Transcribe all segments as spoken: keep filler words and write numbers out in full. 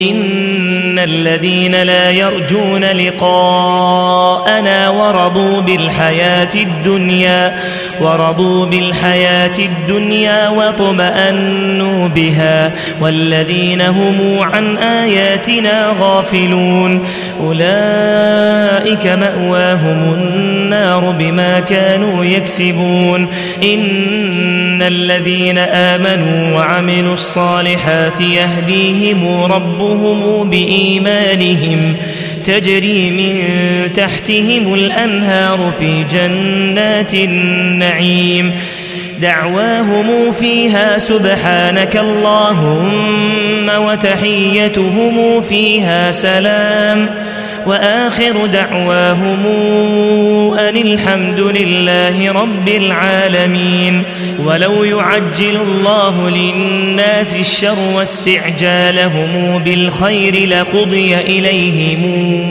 إن الذين لا يرجون لقاءنا ورضوا بالحياة الدنيا ورضوا بالحياة الدنيا واطمأنوا بها والذين هم عن آياتنا غافلون أولئك مأواهم النار بما كانوا يكسبون إن الذين آمنوا وعملوا الصالحات يهديهم ربهم بإيمانهم تجري من تحتهم الأنهار في جنات النعيم دعواهم فيها سبحانك اللهم وتحيتهم فيها سلام وآخر دعواهم أن الحمد لله رب العالمين. ولو يعجل الله للناس الشر واستعجالهم بالخير لقضي إليهم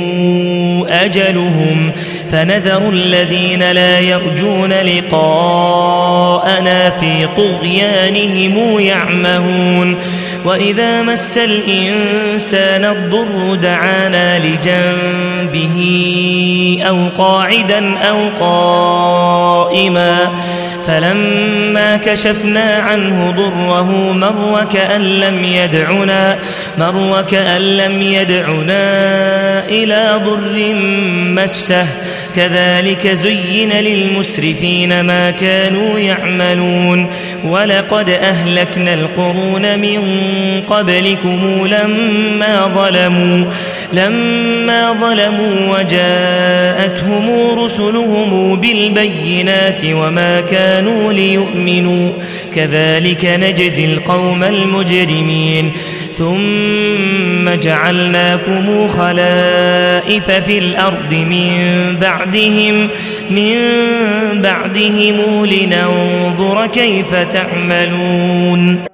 أجلهم فنذر الذين لا يرجون لقاءنا في طغيانهم يعمهون وإذا مس الإنسان الضر دعانا لجنبه أو قاعدا أو قائما فلما كشفنا عنه ضره مر وكأن لم يدعنا مر وكأن لم يدعنا إلى ضر مسه كذلك زين للمسرفين ما كانوا يعملون ولقد أهلكنا القرون من قبلكم لما ظلموا لما ظلموا وجاءتهم رسلهم بالبينات وما كانوا ليؤمنوا كذلك نجزي القوم المجرمين ثم جعلناكم خلائف في الأرض من بعدهم من بعدهم لننظر كيف تعملون.